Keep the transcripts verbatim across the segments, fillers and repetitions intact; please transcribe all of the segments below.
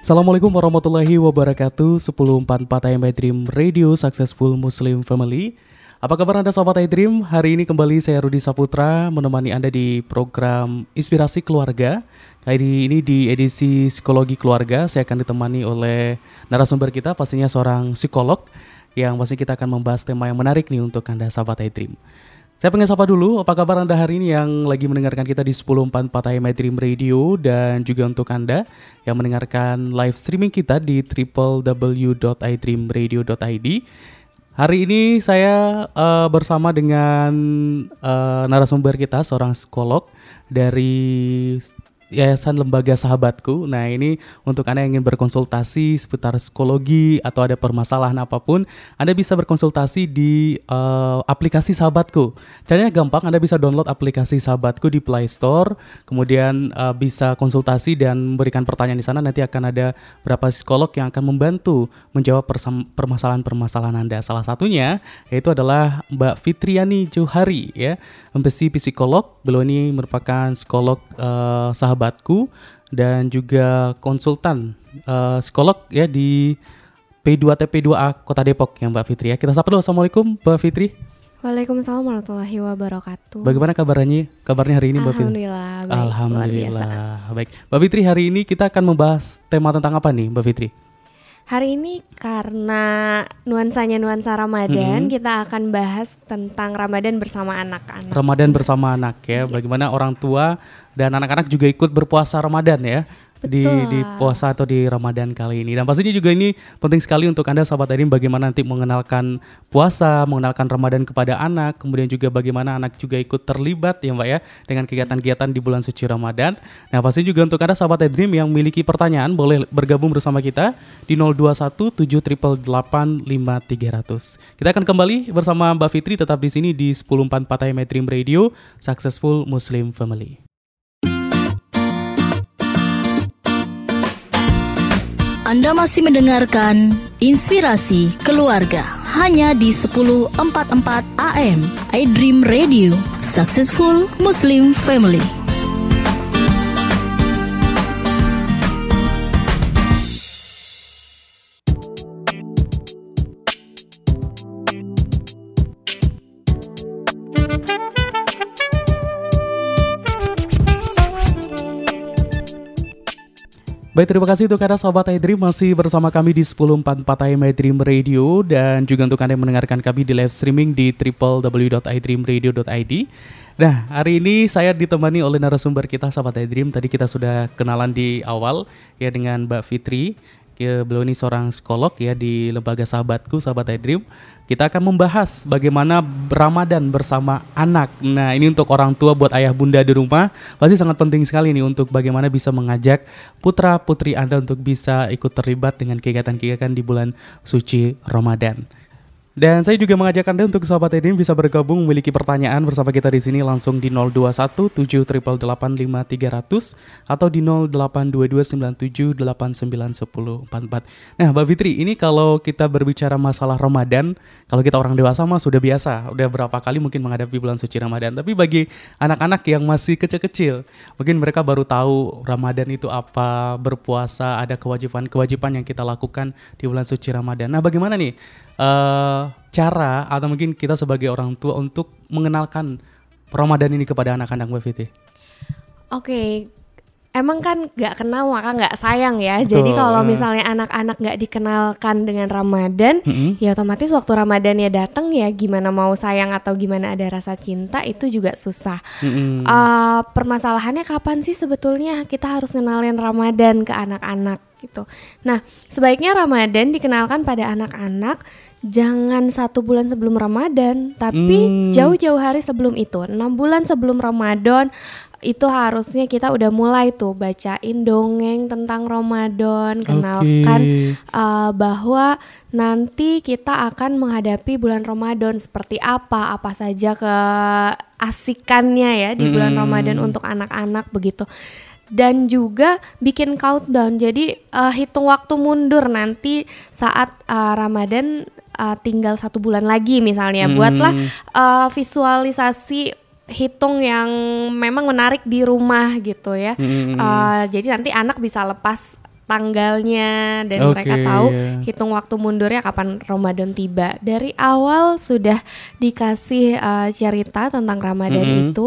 Assalamualaikum warahmatullahi wabarakatuh. sepuluh empat puluh empat A M iDream Radio Successful Muslim Family. Apa kabar Anda sahabat iDream? Hari ini kembali saya Rudi Saputra menemani Anda di program Inspirasi Keluarga. Kali ini di edisi Psikologi Keluarga saya akan ditemani oleh narasumber kita, pastinya seorang psikolog yang pasti kita akan membahas tema yang menarik nih untuk Anda sahabat iDream. Saya pengen sapa dulu, apa kabar Anda hari ini yang lagi mendengarkan kita di sepuluh empat puluh empat A M iDream Radio, dan juga untuk Anda yang mendengarkan live streaming kita di w w w dot i dream radio dot i d. Hari ini saya uh, bersama dengan uh, narasumber kita, seorang psikolog dari Yayasan Lembaga Sahabatku. Nah, ini untuk Anda yang ingin berkonsultasi seputar psikologi atau ada permasalahan apapun, Anda bisa berkonsultasi di uh, aplikasi Sahabatku. Caranya gampang, Anda bisa download aplikasi Sahabatku di Play Store, kemudian uh, bisa konsultasi dan memberikan pertanyaan di sana. Nanti akan ada beberapa psikolog yang akan membantu menjawab persam- permasalahan-permasalahan Anda. Salah satunya yaitu adalah Mbak Fitriani Johari, ya, M Psi psikolog. Beliau ini merupakan psikolog uh, sahabat Sahabatku dan juga konsultan uh, psikolog ya di P dua T P dua A Kota Depok ya Mbak Fitri ya. Kita sapa dulu. Assalamualaikum Mbak Fitri. Waalaikumsalam warahmatullahi wabarakatuh. Bagaimana kabarnya? Kabarnya hari ini Mbak Fitri? Alhamdulillah baik. Alhamdulillah baik. Mbak Fitri, hari ini kita akan membahas tema tentang apa nih Mbak Fitri? Hari ini karena nuansanya nuansa Ramadan, hmm. kita akan bahas tentang Ramadan bersama anak-anak. Ramadan bersama anak ya, bagaimana orang tua dan anak-anak juga ikut berpuasa Ramadan ya. Di, di puasa atau di Ramadan kali ini. Dan pastinya juga ini penting sekali untuk Anda sahabat iDream, bagaimana nanti mengenalkan puasa, mengenalkan Ramadan kepada anak, kemudian juga bagaimana anak juga ikut terlibat ya Mbak ya dengan kegiatan-kegiatan di bulan suci Ramadan. Nah, pastinya juga untuk Anda sahabat iDream yang memiliki pertanyaan, boleh bergabung bersama kita di nol dua satu tujuh delapan delapan lima tiga nol nol. Kita akan kembali bersama Mbak Fitri tetap di sini di sepuluh empat puluh empat A M iDream Radio Successful Muslim Family. Anda masih mendengarkan Inspirasi Keluarga hanya di sepuluh empat puluh empat A M iDream Radio Successful Muslim Family. Baik, terima kasih untuk Anda sahabat iDream masih bersama kami di sepuluh empat puluh empat A M iDream Radio, dan juga untuk Anda yang mendengarkan kami di live streaming di w w w dot i dream radio dot i d. Nah, hari ini saya ditemani oleh narasumber kita sahabat iDream. Tadi kita sudah kenalan di awal ya dengan Mbak Fitri. Ya, beliau ini seorang psikolog ya di Lembaga Sahabatku, sahabat iDream. Kita akan membahas bagaimana Ramadan bersama anak. Nah, ini untuk orang tua, buat ayah bunda di rumah, pasti sangat penting sekali nih untuk bagaimana bisa mengajak putra putri Anda untuk bisa ikut terlibat dengan kegiatan-kegiatan di bulan suci Ramadan. Dan saya juga mengajak Anda untuk sahabat iDream bisa bergabung, memiliki pertanyaan bersama kita di sini langsung di nol dua satu tujuh delapan delapan lima tiga nol nol atau di nol delapan dua dua sembilan tujuh delapan sembilan satu nol empat empat. Nah, Mbak Fitri, ini kalau kita berbicara masalah Ramadan, kalau kita orang dewasa mah sudah biasa, udah berapa kali mungkin menghadapi bulan suci Ramadan. Tapi bagi anak-anak yang masih kecil-kecil, mungkin mereka baru tahu Ramadan itu apa, berpuasa, ada kewajiban-kewajiban yang kita lakukan di bulan suci Ramadan. Nah, bagaimana nih Uh, cara atau mungkin kita sebagai orang tua untuk mengenalkan Ramadan ini kepada anak-anak Mbak Fitri? Oke, emang kan gak kenal maka gak sayang ya. Betul. Jadi kalau misalnya anak-anak gak dikenalkan dengan Ramadan, mm-hmm. ya otomatis waktu Ramadannya datang ya gimana mau sayang atau gimana ada rasa cinta itu juga susah. Mm-hmm. uh, Permasalahannya kapan sih sebetulnya kita harus kenalin Ramadan ke anak-anak gitu. Nah, sebaiknya Ramadan dikenalkan pada anak-anak jangan satu bulan sebelum Ramadan, tapi hmm. jauh-jauh hari sebelum itu, enam bulan sebelum Ramadan itu harusnya kita udah mulai tuh bacain dongeng tentang Ramadan, kenalkan okay. uh, bahwa nanti kita akan menghadapi bulan Ramadan seperti apa, apa saja keasikannya ya di hmm. bulan Ramadan untuk anak-anak begitu. Dan juga bikin countdown, jadi uh, hitung waktu mundur nanti saat uh, Ramadan uh, tinggal satu bulan lagi misalnya. hmm. Buatlah uh, visualisasi hitung yang memang menarik di rumah gitu ya. hmm. uh, Jadi nanti anak bisa lepas tanggalnya dan okay, mereka tahu yeah. hitung waktu mundurnya kapan Ramadan tiba. Dari awal sudah dikasih uh, cerita tentang Ramadan mm-hmm. itu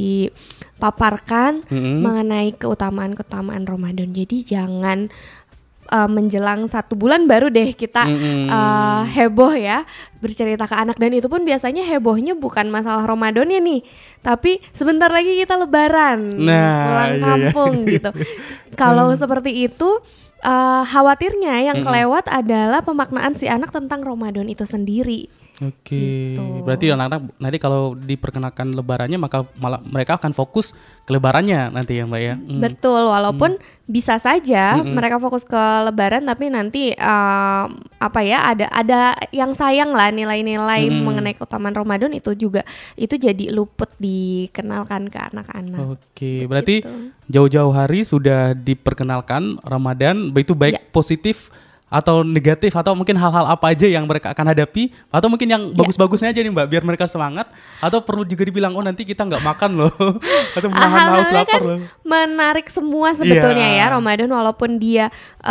dipaparkan mm-hmm. mengenai keutamaan-keutamaan Ramadan. Jadi jangan uh, menjelang satu bulan baru deh kita mm-hmm. uh, heboh ya bercerita ke anak, dan itu pun biasanya hebohnya bukan masalah Ramadannya nih, tapi sebentar lagi kita Lebaran, nah, pulang iya, kampung iya. gitu. Kalau seperti itu, uh, khawatirnya yang kelewat mm-hmm. adalah pemaknaan si anak tentang Ramadan itu sendiri. Oke, okay. gitu. Berarti anak-anak nanti kalau diperkenakan Lebarannya maka malah mereka akan fokus ke Lebarannya nanti ya Mbak ya. Mm. Betul, walaupun mm. bisa saja Mm-mm. mereka fokus ke Lebaran, tapi nanti uh, apa ya ada ada yang sayang lah nilai-nilai Mm-mm. mengenai keutamaan Ramadan itu juga itu jadi luput dikenalkan ke anak-anak. Oke, okay. Berarti gitu. Jauh-jauh hari sudah diperkenalkan Ramadan, itu baik ya. Positif atau negatif, atau mungkin hal-hal apa aja yang mereka akan hadapi, atau mungkin yang ya. Bagus-bagusnya aja nih Mbak biar mereka semangat, atau perlu juga dibilang oh nanti kita nggak makan loh atau menahan haus lapar kan loh. Menarik semua sebetulnya yeah. ya Ramadan, walaupun dia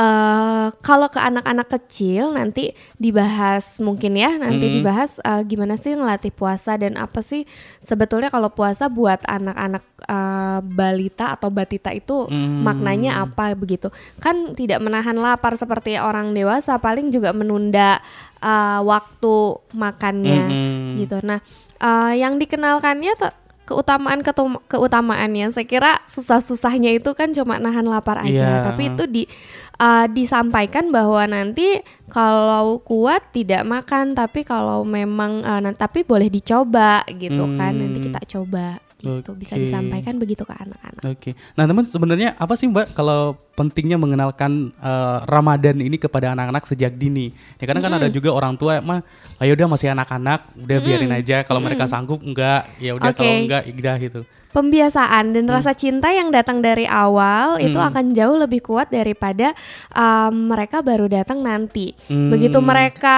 uh, kalau ke anak-anak kecil nanti dibahas mungkin ya nanti mm-hmm. dibahas uh, gimana sih ngelatih puasa dan apa sih sebetulnya kalau puasa buat anak-anak uh, balita atau batita itu mm. maknanya apa begitu kan, tidak menahan lapar seperti orang dewasa, paling juga menunda uh, waktu makannya mm-hmm. gitu. Nah, uh, yang dikenalkannya tuh keutamaan ketum- keutamaannya, saya kira susah-susahnya itu kan cuma nahan lapar aja, yeah. tapi itu di uh, disampaikan bahwa nanti kalau kuat tidak makan, tapi kalau memang uh, nanti tapi boleh dicoba gitu mm. kan, nanti kita coba. Gitu, okay. Bisa disampaikan begitu ke anak-anak. Oke. Okay. Nah, teman sebenarnya apa sih Mbak kalau pentingnya mengenalkan uh, Ramadan ini kepada anak-anak sejak dini? Ya karena mm-hmm. kan ada juga orang tua mah, ayo udah masih anak-anak, udah mm-hmm. biarin aja. Kalau mm-hmm. mereka sanggup enggak, ya udah okay. Kalau enggak udah gitu. Pembiasaan dan hmm. rasa cinta yang datang dari awal hmm. itu akan jauh lebih kuat daripada um, mereka baru datang nanti. Hmm. Begitu mereka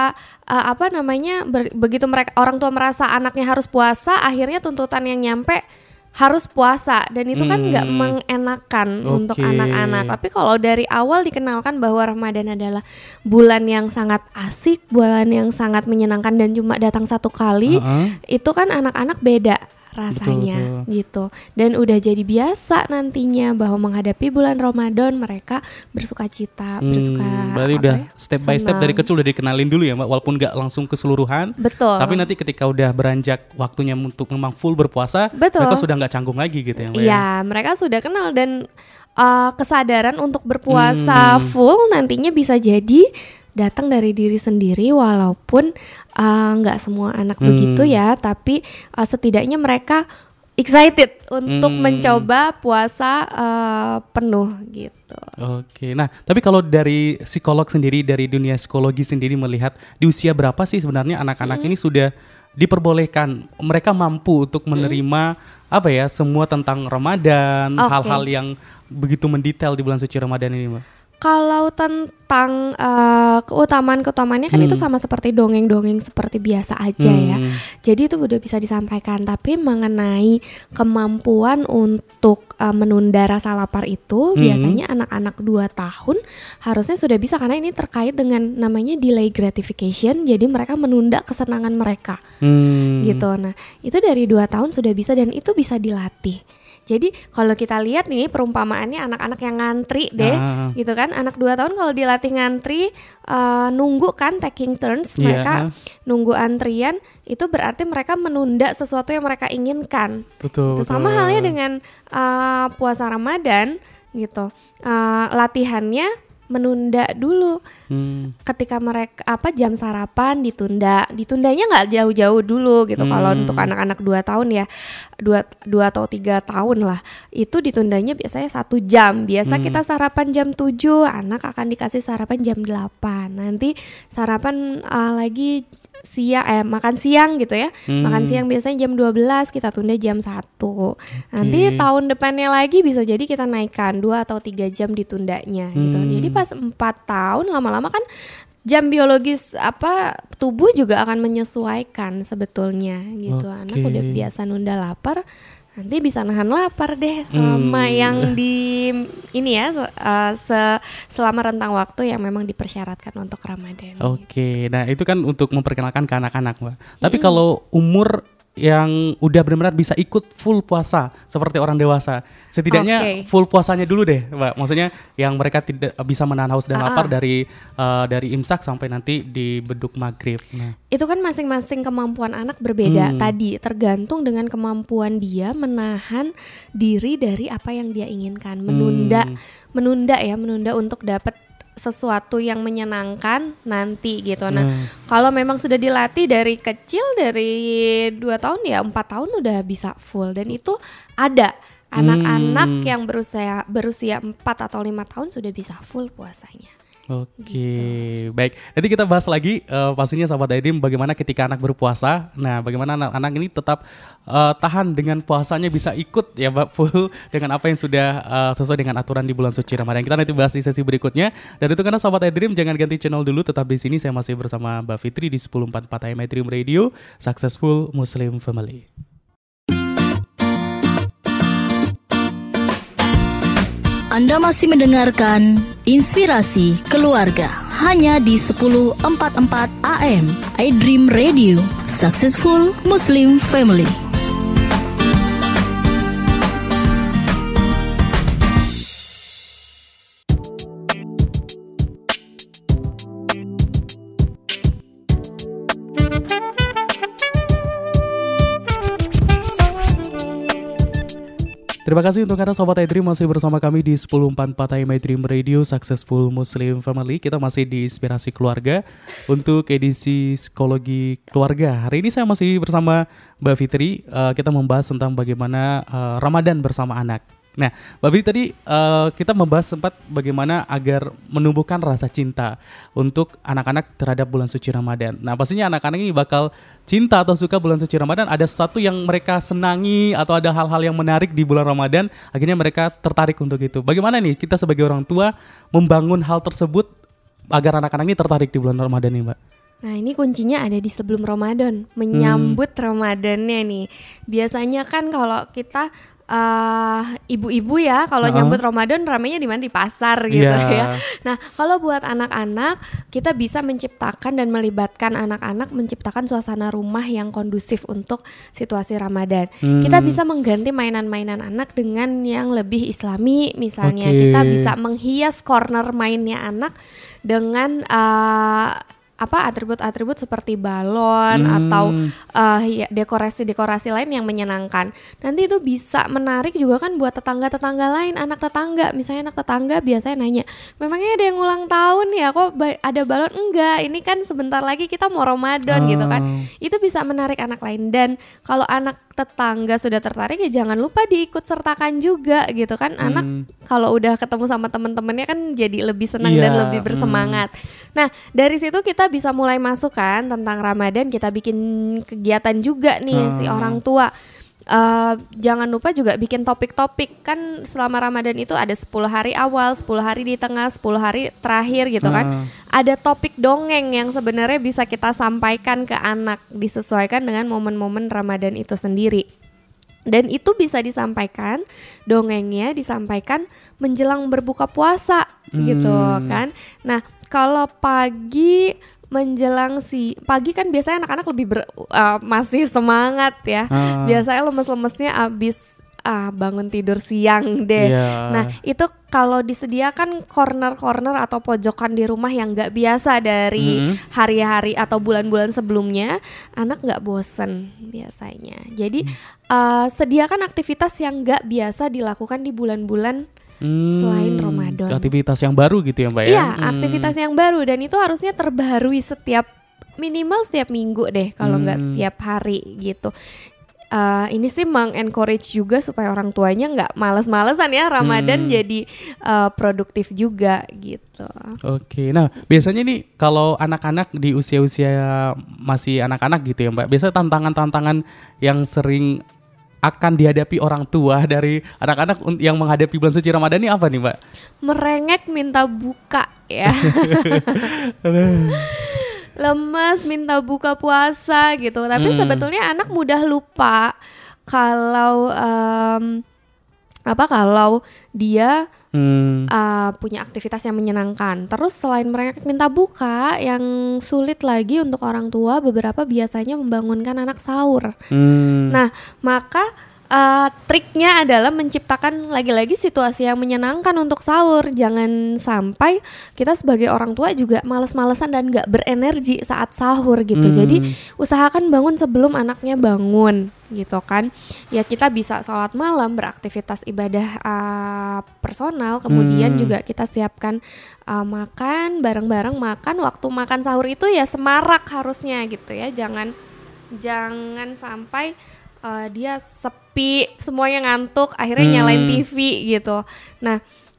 uh, apa namanya, ber, begitu mereka orang tua merasa anaknya harus puasa, akhirnya tuntutan yang nyampe harus puasa, dan itu kan nggak hmm. mengenakan okay. untuk anak-anak. Tapi kalau dari awal dikenalkan bahwa Ramadan adalah bulan yang sangat asik, bulan yang sangat menyenangkan dan cuma datang satu kali, uh-huh. itu kan anak-anak beda rasanya betul, betul. Gitu, dan udah jadi biasa nantinya bahwa menghadapi bulan Ramadan mereka bersuka cita, hmm, bersuka berarti udah ya? Step by step dari kecil udah dikenalin dulu ya Mbak, walaupun nggak langsung keseluruhan. Betul. Tapi nanti ketika udah beranjak waktunya untuk memang full berpuasa, betul. Mereka sudah nggak canggung lagi gitu ya Mbak. Iya, mereka sudah kenal dan uh, kesadaran untuk berpuasa hmm. full nantinya bisa jadi datang dari diri sendiri, walaupun nggak uh, semua anak hmm. begitu ya, tapi uh, setidaknya mereka excited untuk hmm. mencoba puasa uh, penuh gitu. Oke, nah tapi kalau dari psikolog sendiri, dari dunia psikologi sendiri melihat di usia berapa sih sebenarnya anak-anak hmm. ini sudah diperbolehkan, mereka mampu untuk menerima hmm. apa ya semua tentang Ramadan, okay. hal-hal yang begitu mendetail di bulan suci Ramadan ini Mbak? Kalau tentang uh, keutamaan-keutamaannya kan hmm. itu sama seperti dongeng-dongeng seperti biasa aja hmm. ya. Jadi itu udah bisa disampaikan. Tapi mengenai kemampuan untuk uh, menunda rasa lapar itu hmm. biasanya anak-anak dua tahun harusnya sudah bisa, karena ini terkait dengan namanya delay gratification. Jadi mereka menunda kesenangan mereka hmm. gitu. Nah itu dari dua tahun sudah bisa, dan itu bisa dilatih. Jadi kalau kita lihat nih perumpamaannya anak-anak yang ngantri deh ah. gitu kan, anak dua tahun kalau dilatih ngantri uh, nunggu kan taking turns, yeah. mereka nunggu antrian, itu berarti mereka menunda sesuatu yang mereka inginkan. Betul, itu sama betul. Halnya dengan uh, puasa Ramadan gitu, uh, latihannya menunda dulu. Hmm. Ketika mereka apa jam sarapan ditunda, ditundanya nggak jauh-jauh dulu gitu. Hmm. Kalau untuk anak-anak dua tahun ya, dua dua atau tiga tahun lah, itu ditundanya biasanya satu jam. Biasa hmm. kita sarapan jam tujuh, anak akan dikasih sarapan jam delapan. Nanti sarapan uh, lagi siang eh makan siang gitu ya. Hmm. Makan siang biasanya jam dua belas, kita tunda jam satu. Okay. Nanti tahun depannya lagi bisa jadi kita naikkan dua atau tiga jam ditundanya hmm. gitu. Jadi pas empat tahun lama-lama kan jam biologis apa tubuh juga akan menyesuaikan sebetulnya gitu. Okay. Anak udah biasa nunda lapar, nanti bisa nahan lapar deh selama hmm. yang di ini ya uh, se, selama rentang waktu yang memang dipersyaratkan untuk Ramadan. Oke, okay. Nah itu kan untuk memperkenalkan ke anak-anak, Mbak. Tapi hmm. kalau umur yang udah benar-benar bisa ikut full puasa seperti orang dewasa, setidaknya okay. full puasanya dulu deh, Mbak. Maksudnya yang mereka tidak bisa menahan haus dan uh-uh. lapar dari uh, dari imsak sampai nanti di beduk maghrib. Nah. Itu kan masing-masing kemampuan anak berbeda. Hmm. Tadi tergantung dengan kemampuan dia menahan diri dari apa yang dia inginkan, menunda, hmm. menunda ya, menunda untuk dapat sesuatu yang menyenangkan nanti gitu. Nah, hmm. kalau memang sudah dilatih dari kecil, dari dua tahun ya empat tahun udah bisa full. Dan itu ada anak-anak hmm. yang berusia berusia empat atau lima tahun sudah bisa full puasanya. Oke, gitu. Baik. Nanti kita bahas lagi uh, pastinya sahabat iDream bagaimana ketika anak berpuasa. Nah, bagaimana anak-anak ini tetap uh, tahan dengan puasanya, bisa ikut ya Mbak full dengan apa yang sudah uh, sesuai dengan aturan di bulan suci Ramadan. Kita nanti bahas di sesi berikutnya. Dan itu karena sahabat iDream jangan ganti channel dulu, tetap di sini. Saya masih bersama Mbak Fitri di sepuluh empat puluh empat A M iDream Radio, Successful Muslim Family. Anda masih mendengarkan Inspirasi Keluarga hanya di sepuluh empat puluh empat A M iDream Radio, Successful Muslim Family. Terima kasih untuk Anda Sobat iDream masih bersama kami di sepuluh empat puluh empat A M iDream Radio, Successful Muslim Family. Kita masih di Inspirasi Keluarga untuk edisi Psikologi Keluarga. Hari ini saya masih bersama Mbak Fitri. uh, Kita membahas tentang bagaimana uh, Ramadan bersama anak. Nah, Mbak Fitri tadi uh, kita membahas sempat bagaimana agar menumbuhkan rasa cinta untuk anak-anak terhadap bulan suci Ramadan. Nah, pastinya anak-anak ini bakal cinta atau suka bulan suci Ramadan. Ada sesuatu yang mereka senangi atau ada hal-hal yang menarik di bulan Ramadan, akhirnya mereka tertarik untuk itu. Bagaimana nih kita sebagai orang tua membangun hal tersebut agar anak-anak ini tertarik di bulan Ramadan nih, Mbak? Nah, ini kuncinya ada di sebelum Ramadan, menyambut hmm. Ramadannya nih. Biasanya kan kalau kita Uh, ibu-ibu ya kalau uh-huh. nyambut Ramadan ramainya di mana, di pasar gitu yeah. ya. Nah, kalau buat anak-anak kita bisa menciptakan dan melibatkan anak-anak, menciptakan suasana rumah yang kondusif untuk situasi Ramadan. Hmm. Kita bisa mengganti mainan-mainan anak dengan yang lebih Islami, misalnya okay. kita bisa menghias corner mainnya anak dengan uh, apa atribut-atribut seperti balon hmm. atau uh, ya, dekorasi-dekorasi lain yang menyenangkan. Nanti itu bisa menarik juga kan buat tetangga-tetangga lain, anak tetangga. Misalnya anak tetangga biasanya nanya, memangnya ada yang ulang tahun ya, kok ba- ada balon? Enggak, ini kan sebentar lagi kita mau Ramadan oh. gitu kan. Itu bisa menarik anak lain. Dan kalau anak tetangga sudah tertarik ya jangan lupa diikut sertakan juga gitu kan. hmm. Anak kalau udah ketemu sama temen-temennya kan jadi lebih senang yeah. dan lebih bersemangat. hmm. Nah, dari situ kita bisa mulai masuk kan tentang Ramadan, kita bikin kegiatan juga nih hmm. si orang tua. Uh, jangan lupa juga bikin topik-topik kan. Selama Ramadan itu ada sepuluh hari awal, sepuluh hari di tengah, sepuluh hari terakhir gitu kan. hmm. Ada topik dongeng yang sebenarnya bisa kita sampaikan ke anak, disesuaikan dengan momen-momen Ramadan itu sendiri. Dan itu bisa disampaikan, dongengnya disampaikan menjelang berbuka puasa hmm. gitu kan. Nah, kalau pagi menjelang si pagi kan biasanya anak-anak lebih ber, uh, masih semangat ya. Uh. Biasanya lemes-lemesnya abis uh, bangun tidur siang deh. Yeah. Nah, itu kalau disediakan corner-corner atau pojokan di rumah yang nggak biasa dari mm-hmm. hari-hari atau bulan-bulan sebelumnya, anak nggak bosen biasanya. Jadi uh, sediakan aktivitas yang nggak biasa dilakukan di bulan-bulan Hmm, selain Ramadan. Aktivitas yang baru gitu ya Mbak ya? Iya, hmm. aktivitas yang baru dan itu harusnya terbaharui setiap, minimal setiap minggu deh kalau nggak hmm. setiap hari gitu. Uh, ini sih meng-encourage juga supaya orang tuanya nggak males-malesan ya Ramadan, hmm. jadi uh, produktif juga gitu. Oke, nah biasanya nih kalau anak-anak di usia-usia masih anak-anak gitu ya Mbak, biasanya tantangan-tantangan yang sering akan dihadapi orang tua dari anak-anak yang menghadapi bulan suci Ramadan ini apa nih Mbak? Merengek minta buka ya. Lemas minta buka puasa gitu. Tapi hmm. sebetulnya anak mudah lupa kalau um, apa kalau dia Hmm. Uh, punya aktivitas yang menyenangkan. Terus selain mereka minta buka, yang sulit lagi untuk orang tua beberapa biasanya membangunkan anak sahur. Hmm. Nah, maka uh, triknya adalah menciptakan lagi-lagi situasi yang menyenangkan untuk sahur. Jangan sampai kita sebagai orang tua juga males-malesan dan gak berenergi saat sahur gitu. Hmm. Jadi usahakan bangun sebelum anaknya bangun gitu kan. Ya kita bisa sholat malam, beraktivitas ibadah uh, personal, kemudian hmm. juga kita siapkan uh, makan bareng-bareng. Makan waktu makan sahur itu ya semarak harusnya gitu ya. Jangan jangan sampai uh, dia sepi, semuanya ngantuk, akhirnya hmm. nyalain T V gitu. Nah,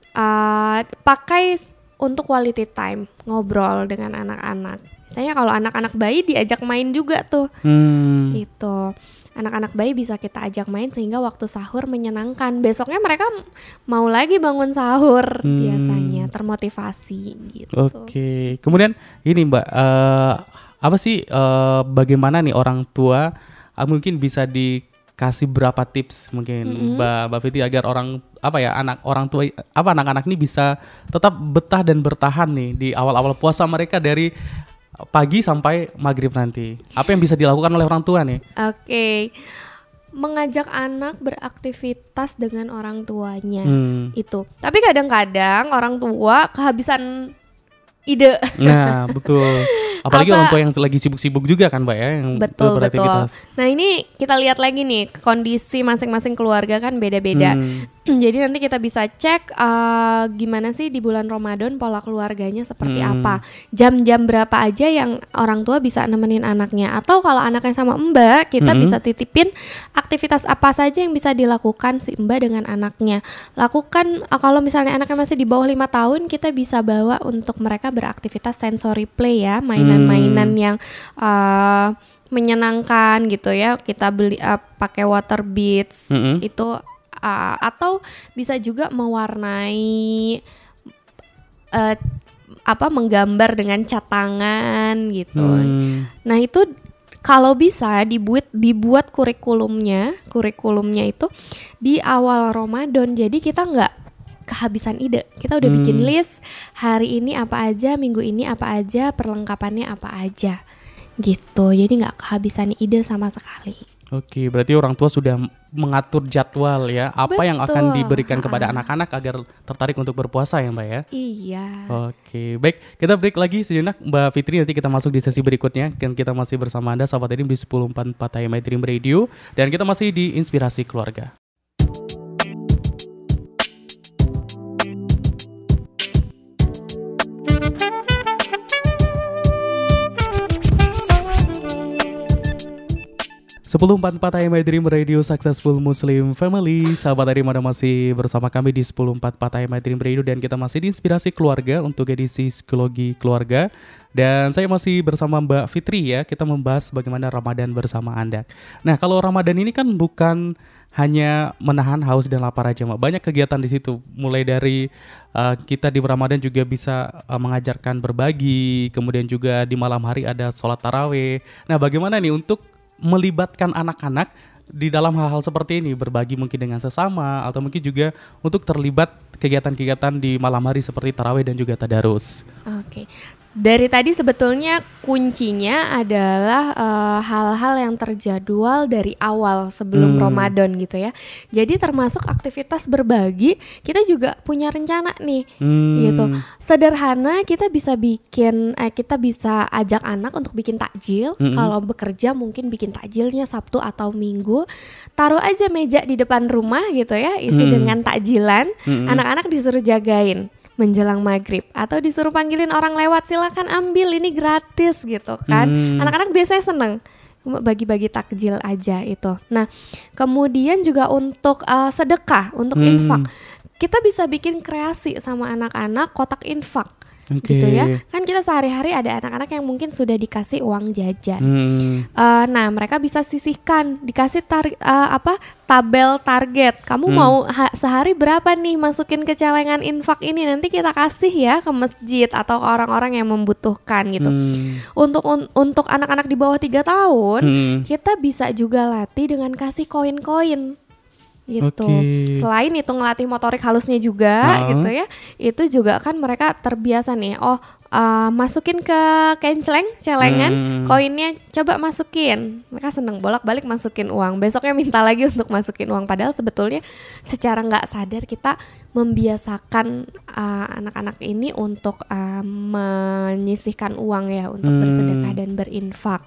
uh, pakai untuk quality time, ngobrol dengan anak-anak. Misalnya kalau anak-anak bayi diajak main juga tuh, hmm. gitu. Anak-anak bayi bisa kita ajak main sehingga waktu sahur menyenangkan. Besoknya mereka mau lagi bangun sahur hmm. biasanya, termotivasi gitu. Oke, kemudian ini Mbak, uh, apa sih uh, bagaimana nih orang tua uh, mungkin bisa dikasih berapa tips mungkin mm-hmm. Mbak Mbak Fitri agar orang apa ya anak orang tua apa anak-anak ini bisa tetap betah dan bertahan nih di awal-awal puasa mereka dari pagi sampai maghrib nanti. Apa yang bisa dilakukan oleh orang tua nih? Oke, okay. Mengajak anak beraktivitas dengan orang tuanya hmm. itu. Tapi kadang-kadang orang tua kehabisan ide. Nah, betul. Apalagi Apa? orang tua yang lagi sibuk-sibuk juga kan Mbak ya, yang betul betul. Nah ini kita lihat lagi nih kondisi masing-masing keluarga kan beda-beda. Hmm. Jadi nanti kita bisa cek uh, gimana sih di bulan Ramadan pola keluarganya seperti hmm. apa. Jam-jam berapa aja yang orang tua bisa nemenin anaknya. Atau kalau anaknya sama Mbak, kita hmm. bisa titipin aktivitas apa saja yang bisa dilakukan si Mbak dengan anaknya. Lakukan uh, kalau misalnya anaknya masih di bawah lima tahun, kita bisa bawa untuk mereka beraktivitas sensory play ya, mainan-mainan hmm. yang uh, menyenangkan gitu ya. Kita beli uh, pakai water beads hmm. itu. Uh, atau bisa juga mewarnai uh, apa menggambar dengan cat tangan gitu. Hmm. Nah itu kalau bisa dibuat dibuat kurikulumnya, kurikulumnya itu di awal Ramadan. Jadi kita nggak kehabisan ide. Kita udah hmm. bikin list hari ini apa aja, minggu ini apa aja, perlengkapannya apa aja gitu. Jadi nggak kehabisan ide sama sekali. Oke, berarti orang tua sudah mengatur jadwal ya, apa Betul. yang akan diberikan kepada anak-anak agar tertarik untuk berpuasa ya Mbak ya? Iya. Oke, baik, kita break lagi sejenak Mbak Fitri, nanti kita masuk di sesi berikutnya. Dan kita masih bersama Anda sahabat Dream di sepuluh empat puluh empat A M Dream Radio, dan kita masih di Inspirasi Keluarga. sepuluh empat puluh empat A M Dream Radio Successful Muslim Family. Sahabat Dream, Anda masih bersama kami di sepuluh empat puluh empat A M Dream Radio, dan kita masih di Inspirasi Keluarga untuk edisi Psikologi Keluarga. Dan saya masih bersama Mbak Fitri ya, kita membahas bagaimana Ramadan bersama Anda. Nah, kalau Ramadan ini kan bukan hanya menahan haus dan lapar aja, Mbak. Banyak kegiatan di situ. Mulai dari uh, kita di Ramadan juga bisa uh, mengajarkan berbagi, kemudian juga di malam hari ada sholat tarawih. Nah, bagaimana nih untuk melibatkan anak-anak di dalam hal-hal seperti ini, berbagi mungkin dengan sesama, atau mungkin juga untuk terlibat kegiatan-kegiatan di malam hari seperti tarawih dan juga tadarus. Oke, dari tadi sebetulnya kuncinya adalah uh, hal-hal yang terjadwal dari awal sebelum hmm. Ramadan gitu ya. Jadi termasuk aktivitas berbagi, kita juga punya rencana nih, hmm. gitu. Sederhana, kita bisa bikin, eh, kita bisa ajak anak untuk bikin takjil. Hmm. Kalau bekerja mungkin bikin takjilnya Sabtu atau Minggu. Taruh aja meja di depan rumah gitu ya, isi hmm. dengan takjilan. Hmm. Anak-anak disuruh jagain menjelang maghrib, atau disuruh panggilin orang lewat, silakan ambil, ini gratis gitu kan. Hmm. Anak-anak biasanya seneng bagi-bagi takjil aja itu. Nah, kemudian juga untuk uh, sedekah, untuk hmm. infak, kita bisa bikin kreasi sama anak-anak kotak infak. Okay. Gitu ya. Kan kita sehari-hari ada anak-anak yang mungkin sudah dikasih uang jajan. Hmm. Uh, nah, mereka bisa sisihkan, dikasih tar- uh, apa tabel target. Kamu hmm. mau ha- sehari berapa nih masukin ke celengan infak ini? Nanti kita kasih ya ke masjid atau ke orang-orang yang membutuhkan gitu. Hmm. Untuk un- untuk anak-anak di bawah tiga tahun, hmm. kita bisa juga latih dengan kasih koin-koin. Gitu. Okay. Selain itu ngelatih motorik halusnya juga, uh-huh. gitu ya. Itu juga kan mereka terbiasa nih. Oh, uh, masukin ke kenceleng, celengan, hmm. koinnya coba masukin. Mereka seneng bolak-balik masukin uang. Besoknya minta lagi untuk masukin uang. Padahal sebetulnya secara nggak sadar kita membiasakan uh, anak-anak ini untuk uh, menyisihkan uang ya untuk hmm. bersedekah dan berinfak.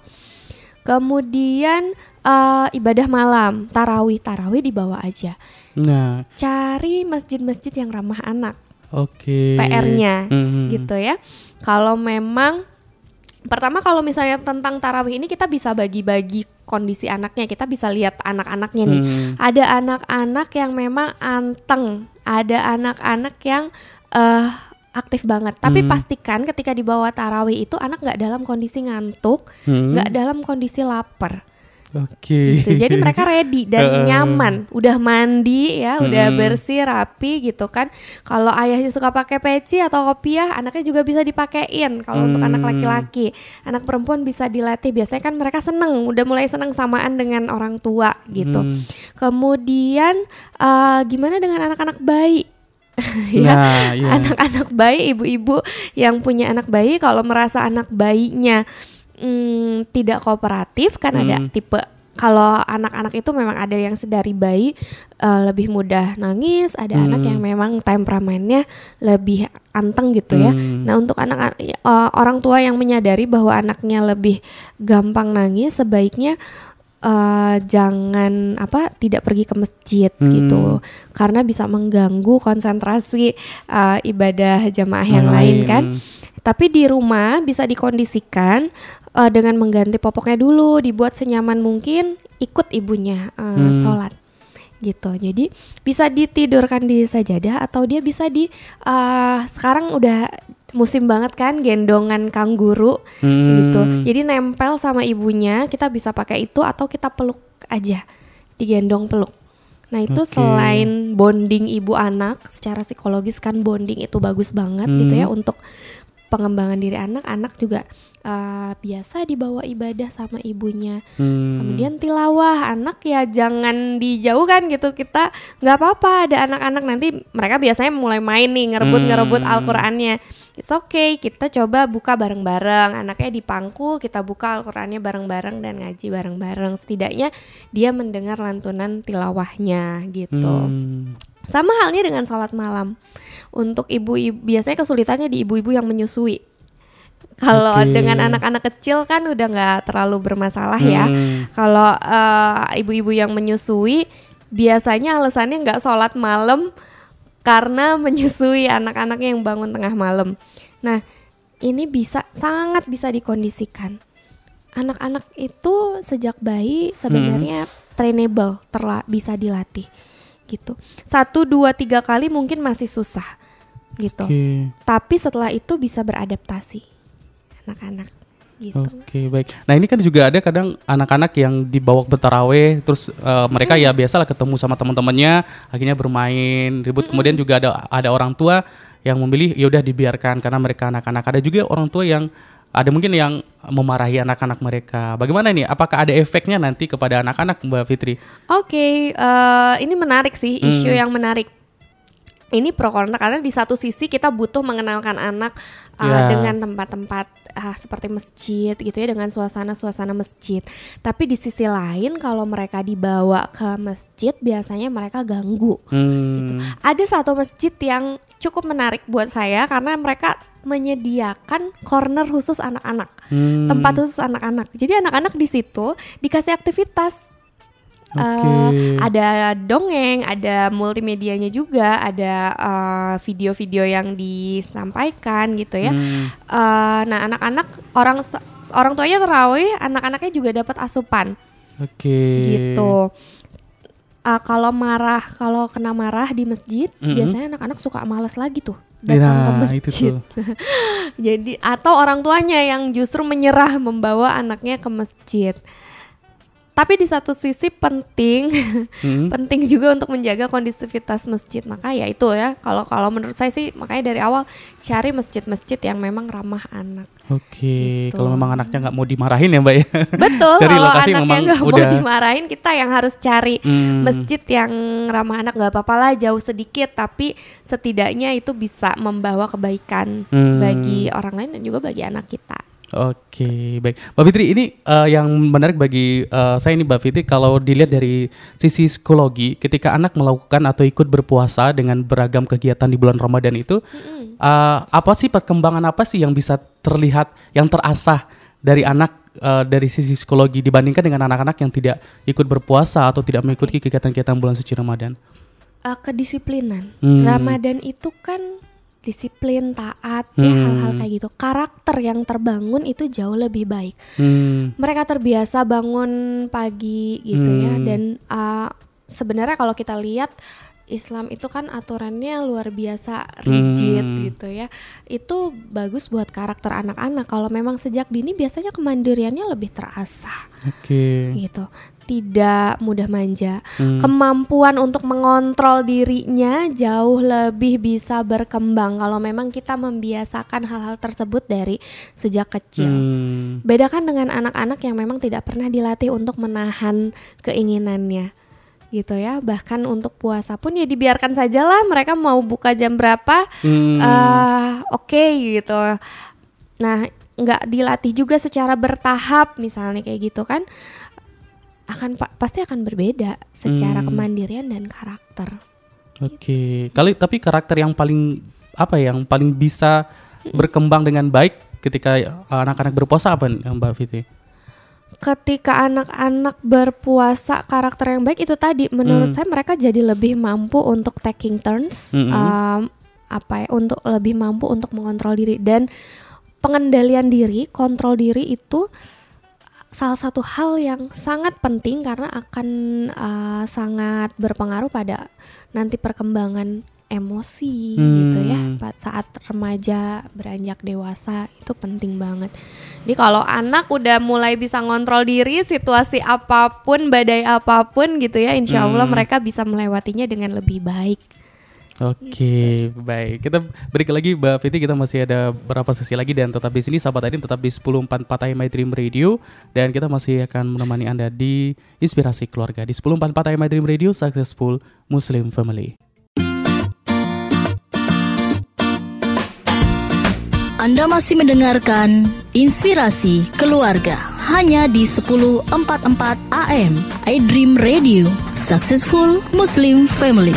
Kemudian uh, ibadah malam, tarawih, tarawih dibawa aja. Nah, cari masjid-masjid yang ramah anak. Oke. Okay. P R-nya, mm-hmm. gitu ya. Kalau memang, pertama kalau misalnya tentang tarawih ini kita bisa bagi-bagi kondisi anaknya, kita bisa lihat anak-anaknya nih. Mm. Ada anak-anak yang memang anteng, ada anak-anak yang uh, aktif banget, tapi hmm. pastikan ketika dibawa tarawih itu anak nggak dalam kondisi ngantuk, nggak hmm. dalam kondisi lapar. Oke. Okay. Gitu. Jadi mereka ready dan uh. nyaman, udah mandi ya, hmm. udah bersih rapi gitu kan. Kalau ayahnya suka pakai peci atau kopiah, anaknya juga bisa dipakein. Kalau hmm. untuk anak laki-laki, anak perempuan bisa dilatih. Biasanya kan mereka seneng, udah mulai seneng samaan dengan orang tua gitu. Hmm. Kemudian uh, gimana dengan anak-anak bayi? ya, nah, yeah. anak-anak bayi, ibu-ibu yang punya anak bayi, kalau merasa anak bayinya hmm, tidak kooperatif, kan hmm. ada tipe, kalau anak-anak itu memang ada yang sedari bayi uh, lebih mudah nangis, ada hmm. anak yang memang temperamennya lebih anteng gitu ya. Hmm. Nah untuk anak uh, orang tua yang menyadari bahwa anaknya lebih gampang nangis, sebaiknya Uh, jangan apa tidak pergi ke masjid hmm. gitu, karena bisa mengganggu konsentrasi uh, ibadah jamaah yang lain, lain kan. Tapi di rumah bisa dikondisikan uh, dengan mengganti popoknya dulu, dibuat senyaman mungkin, ikut ibunya uh, hmm. sholat gitu. Jadi bisa ditidurkan di sajadah atau dia bisa di uh, sekarang udah musim banget kan gendongan kangguru hmm. gitu. Jadi nempel sama ibunya, kita bisa pakai itu atau kita peluk aja, digendong peluk. Nah itu okay. selain bonding ibu anak, secara psikologis kan bonding itu bagus banget hmm. gitu ya untuk pengembangan diri anak. Anak juga uh, biasa dibawa ibadah sama ibunya. hmm. Kemudian tilawah, anak ya jangan dijauhkan gitu. Kita nggak apa-apa ada anak-anak, nanti mereka biasanya mulai main nih, ngerebut-ngerebut hmm. Al-Qur'annya. It's okay, kita coba buka bareng-bareng. Anaknya di pangku, kita buka Al-Qur'annya bareng-bareng dan ngaji bareng-bareng. Setidaknya dia mendengar lantunan tilawahnya gitu. hmm. Sama halnya dengan sholat malam. Untuk ibu-ibu, biasanya kesulitannya di ibu-ibu yang menyusui. Kalau okay. dengan anak-anak kecil kan udah gak terlalu bermasalah ya. hmm. Kalau uh, ibu-ibu yang menyusui, biasanya alasannya gak sholat malam karena menyusui anaknya yang bangun tengah malam. Nah ini bisa, sangat bisa dikondisikan. Anak-anak itu sejak bayi sebenarnya hmm. trainable, terla- bisa dilatih gitu. Satu, dua, tiga kali mungkin masih susah gitu. Okay. Tapi setelah itu bisa beradaptasi anak-anak gitu. Oke, okay, baik. Nah ini kan juga ada kadang anak-anak yang dibawa bertarawih, terus uh, mereka mm. ya biasalah ketemu sama teman-temannya, akhirnya bermain ribut. Mm-mm. Kemudian juga ada ada orang tua yang memilih ya udah dibiarkan karena mereka anak-anak. Ada juga orang tua yang ada mungkin yang memarahi anak-anak mereka. Bagaimana nih? Apakah ada efeknya nanti kepada anak-anak, Mbak Fitri? Oke, okay, uh, ini menarik sih, hmm. isu yang menarik. Ini pro kontra karena di satu sisi kita butuh mengenalkan anak uh, yeah. dengan tempat-tempat uh, seperti masjid gitu ya, dengan suasana-suasana masjid. Tapi di sisi lain kalau mereka dibawa ke masjid biasanya mereka ganggu. Hmm. Gitu. Ada satu masjid yang cukup menarik buat saya karena mereka menyediakan corner khusus anak-anak, hmm. tempat khusus anak-anak. Jadi anak-anak di situ dikasih aktivitas. Okay. Uh, ada dongeng, ada multimedianya juga, ada uh, video-video yang disampaikan gitu ya. Hmm. Uh, nah anak-anak orang orang tuanya tarawih, anak-anaknya juga dapat asupan. Oke. Okay. Gitu. Uh, kalau marah, kalau kena marah di masjid, mm-hmm. biasanya anak-anak suka malas lagi tuh. datang nah, ke masjid. Jadi atau orang tuanya yang justru menyerah membawa anaknya ke masjid. Tapi di satu sisi penting, hmm. penting juga untuk menjaga kondisivitas masjid. Maka ya itu ya, kalau kalau menurut saya sih makanya dari awal cari masjid-masjid yang memang ramah anak. Oke, gitu. Kalau memang anaknya nggak mau dimarahin ya Mbak ya. Betul, cari kalau lokasi anaknya nggak udah... mau dimarahin, kita yang harus cari hmm. masjid yang ramah anak. Nggak apa-apa lah jauh sedikit, tapi setidaknya itu bisa membawa kebaikan hmm. bagi orang lain dan juga bagi anak kita. Oke, baik. Mbak Fitri, ini uh, yang menarik bagi uh, saya ini Mbak Fitri, kalau dilihat dari sisi psikologi, ketika anak melakukan atau ikut berpuasa dengan beragam kegiatan di bulan Ramadan itu, mm-hmm. uh, apa sih perkembangan apa sih yang bisa terlihat, yang terasah dari anak uh, dari sisi psikologi dibandingkan dengan anak-anak yang tidak ikut berpuasa atau tidak mengikuti kegiatan-kegiatan bulan suci Ramadan? Uh, kedisiplinan. Hmm. Ramadan itu kan disiplin, taat, hmm. ya hal-hal kayak gitu. Karakter yang terbangun itu jauh lebih baik. Hmm. Mereka terbiasa bangun pagi gitu hmm. ya. Dan uh, sebenarnya kalau kita lihat Islam itu kan aturannya luar biasa rigid hmm. gitu ya. Itu bagus buat karakter anak-anak. Kalau memang sejak dini biasanya kemandiriannya lebih terasah. Oke. Okay. Gitu. Tidak mudah manja. Hmm. Kemampuan untuk mengontrol dirinya jauh lebih bisa berkembang kalau memang kita membiasakan hal-hal tersebut dari sejak kecil. Hmm. Bedakan dengan anak-anak yang memang tidak pernah dilatih untuk menahan keinginannya. Gitu ya, bahkan untuk puasa pun ya dibiarkan sajalah, mereka mau buka jam berapa, hmm. uh, oke okay, gitu. Nah, nggak dilatih juga secara bertahap, misalnya kayak gitu kan, akan pa- pasti akan berbeda secara hmm. kemandirian dan karakter. Oke, okay. Kali tapi karakter yang paling apa ya, yang paling bisa hmm. berkembang dengan baik ketika anak-anak berpuasa apa yang Mbak Fitri? Ketika anak-anak berpuasa karakter yang baik itu tadi menurut mm. saya mereka jadi lebih mampu untuk taking turns, mm-hmm. um, apa ya, untuk lebih mampu untuk mengontrol diri dan pengendalian diri, kontrol diri itu salah satu hal yang sangat penting karena akan uh, sangat berpengaruh pada nanti perkembangan emosi hmm. gitu ya saat remaja beranjak dewasa itu penting banget. Jadi kalau anak udah mulai bisa ngontrol diri situasi apapun, badai apapun gitu ya, insya Allah hmm. mereka bisa melewatinya dengan lebih baik. Oke, okay, gitu. Baik. Kita berikan lagi Mbak Fitri, kita masih ada beberapa sesi lagi dan tetap di sini sahabat Adrim, tetap di sepuluh empat puluh empat A M My Dream Radio dan kita masih akan menemani Anda di Inspirasi Keluarga di sepuluh empat puluh empat A M My Dream Radio, Successful Muslim Family. Anda masih mendengarkan Inspirasi Keluarga hanya di sepuluh empat puluh empat A M I Dream Radio, Successful Muslim Family.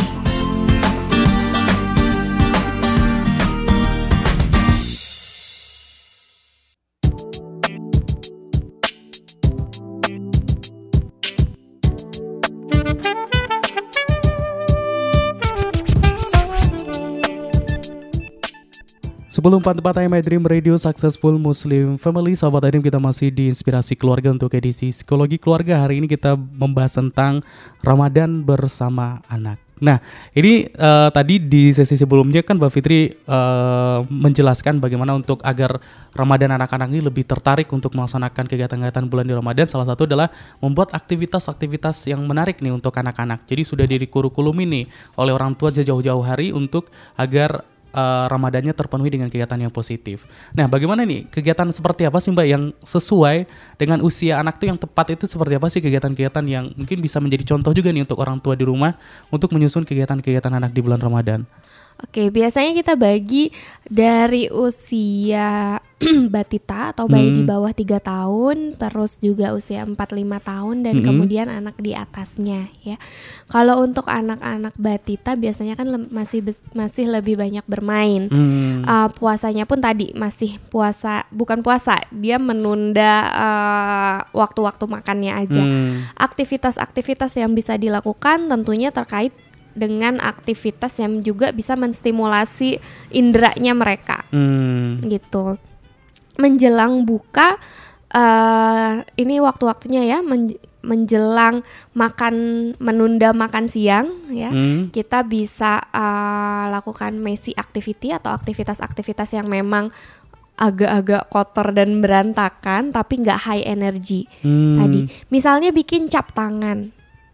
sepuluh empat puluh empat A M My Dream Radio, Successful Muslim Family. Sahabat Adrim, kita masih di Inspirasi Keluarga untuk edisi Psikologi Keluarga. Hari ini kita membahas tentang Ramadan bersama anak. Nah, ini uh, tadi di sesi sebelumnya kan Mbak Fitri uh, menjelaskan bagaimana untuk agar Ramadan anak-anak ini lebih tertarik untuk melaksanakan kegiatan-kegiatan bulan di Ramadan. Salah satu adalah membuat aktivitas-aktivitas yang menarik nih untuk anak-anak. Jadi sudah di kurikulum ini oleh orang tua jauh-jauh hari untuk agar Uh, Ramadannya terpenuhi dengan kegiatan yang positif. Nah, bagaimana nih kegiatan seperti apa sih Mbak yang sesuai dengan usia anak tuh yang tepat itu seperti apa sih kegiatan-kegiatan yang mungkin bisa menjadi contoh juga nih untuk orang tua di rumah untuk menyusun kegiatan-kegiatan anak di bulan Ramadan? Oke, biasanya kita bagi dari usia batita atau bayi hmm. di bawah tiga tahun, terus juga usia empat lima tahun dan hmm. kemudian anak di atasnya ya. Kalau untuk anak-anak batita biasanya kan le- masih bes- masih lebih banyak bermain. Hmm. Uh, puasanya pun tadi masih puasa, bukan puasa, dia menunda uh, waktu-waktu makannya aja. Hmm. Aktivitas-aktivitas yang bisa dilakukan tentunya terkait dengan aktivitas yang juga bisa menstimulasi inderanya mereka, hmm. gitu. Menjelang buka, uh, uh, ini waktu-waktunya ya men- menjelang makan menunda makan siang ya, hmm. kita bisa uh, lakukan messy activity atau aktivitas-aktivitas yang memang agak-agak kotor dan berantakan tapi nggak high energy. hmm. Tadi misalnya bikin cap tangan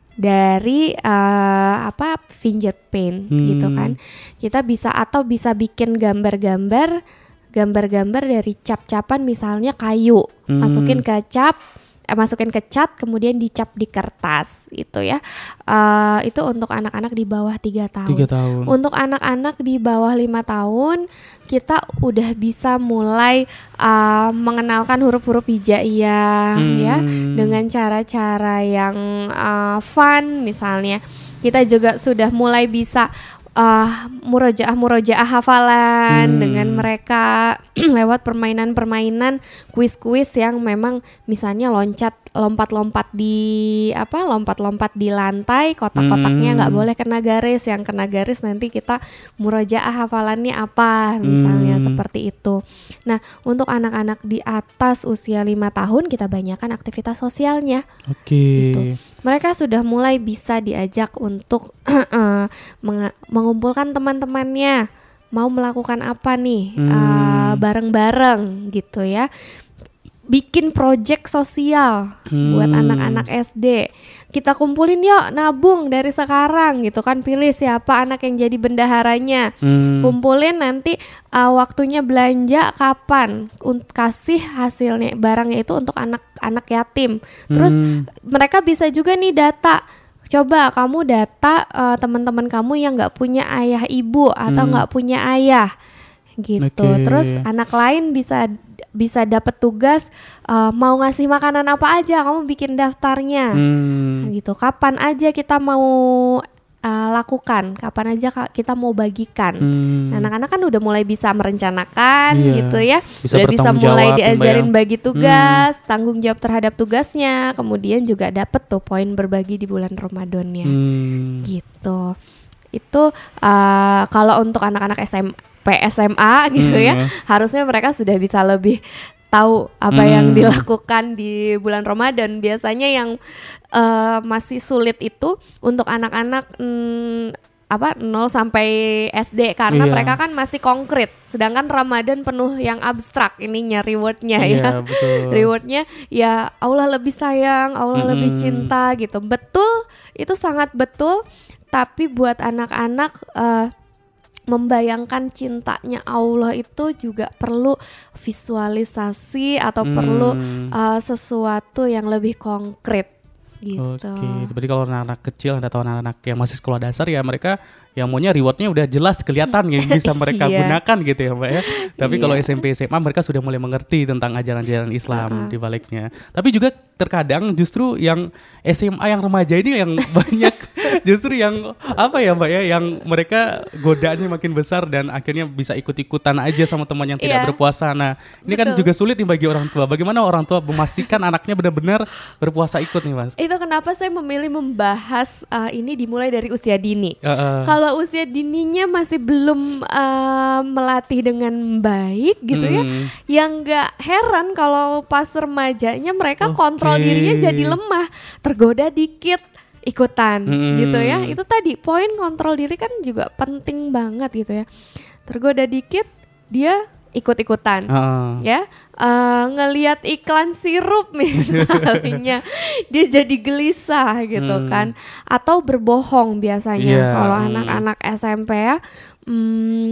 dari uh, apa fingerpaint hmm. gitu kan, kita bisa atau bisa bikin gambar-gambar gambar-gambar dari cap-capan misalnya kayu, hmm. masukin ke cap Eh, masukin ke cat kemudian dicap di kertas itu ya. Uh, itu untuk anak-anak di bawah tiga tahun. tiga tahun. Untuk anak-anak di bawah lima tahun kita udah bisa mulai uh, mengenalkan huruf-huruf hijaiyah hmm. ya dengan cara-cara yang uh, fun misalnya. Kita juga sudah mulai bisa Uh, murojaah-murojaah hafalan hmm. dengan mereka lewat permainan-permainan kuis-kuis yang memang misalnya loncat lompat-lompat di apa lompat-lompat di lantai, kotak-kotaknya nggak hmm. boleh kena garis, yang kena garis nanti kita murojaah hafalannya apa misalnya hmm. seperti itu. Nah, untuk anak-anak di atas usia lima tahun kita banyakkan aktivitas sosialnya. Oke. Okay. Gitu. Mereka sudah mulai bisa diajak untuk meng- mengumpulkan teman-temannya, mau melakukan apa nih hmm. uh, bareng-bareng gitu ya. Bikin project sosial hmm. buat anak-anak S D. Kita kumpulin yuk nabung dari sekarang gitu kan, pilih siapa anak yang jadi bendaharanya. Hmm. Kumpulin nanti uh, waktunya belanja kapan, untuk kasih hasilnya barangnya itu untuk anak-anak yatim. Terus hmm. mereka bisa juga nih data. Coba kamu data uh, teman-teman kamu yang nggak punya ayah ibu atau nggak hmm. punya ayah gitu. Okay. Terus anak lain bisa bisa dapat tugas uh, mau ngasih makanan apa aja, kamu bikin daftarnya hmm. gitu. Kapan aja kita mau uh, lakukan, kapan aja kita mau bagikan. Hmm. Anak-anak kan udah mulai bisa merencanakan yeah. gitu ya, bisa udah bisa mulai diajarin bagi tugas, hmm. tanggung jawab terhadap tugasnya, kemudian juga dapet tuh poin berbagi di bulan Ramadannya, hmm. gitu. Itu uh, kalau untuk anak-anak S M P S M A gitu hmm. ya, harusnya mereka sudah bisa lebih tahu apa hmm. yang dilakukan di bulan Ramadan. Biasanya yang uh, masih sulit itu untuk anak-anak mm, apa nol sampai S D karena yeah. mereka kan masih konkret. Sedangkan Ramadan penuh yang abstrak ininya rewardnya yeah, ya. Betul. Rewardnya ya Allah lebih sayang, Allah hmm. lebih cinta gitu. Betul, itu sangat betul. Tapi buat anak-anak uh, membayangkan cintanya Allah itu juga perlu visualisasi atau hmm. perlu uh, sesuatu yang lebih konkret gitu. Oke, berarti kalau anak-anak kecil atau anak-anak yang masih sekolah dasar ya mereka yang maunya rewardnya udah jelas kelihatan yang bisa mereka yeah. gunakan gitu ya Mbak ya. Tapi yeah. kalau S M P S M A mereka sudah mulai mengerti tentang ajaran-ajaran Islam uh-huh. di baliknya. Tapi juga terkadang justru yang S M A yang remaja ini yang banyak justru yang apa ya Mbak ya, yang mereka godaannya makin besar dan akhirnya bisa ikut-ikutan aja sama teman yang tidak yeah. berpuasa. Nah ini Betul. Kan juga sulit nih bagi orang tua. Bagaimana orang tua memastikan anaknya benar-benar berpuasa ikut nih Mas? Itu kenapa saya memilih membahas uh, ini dimulai dari usia dini. Uh-uh. Kalau usia dininya masih belum uh, melatih dengan baik gitu hmm. ya, yang nggak heran kalau pas remajanya mereka okay. kontrol dirinya jadi lemah, tergoda dikit ikutan hmm. gitu ya. Itu tadi poin kontrol diri kan juga penting banget gitu ya. Tergoda dikit dia ikut-ikutan uh. ya, uh, ngelihat iklan sirup misalnya dia jadi gelisah gitu hmm. kan, atau berbohong biasanya yeah. kalau hmm. anak-anak S M P ya, hmm,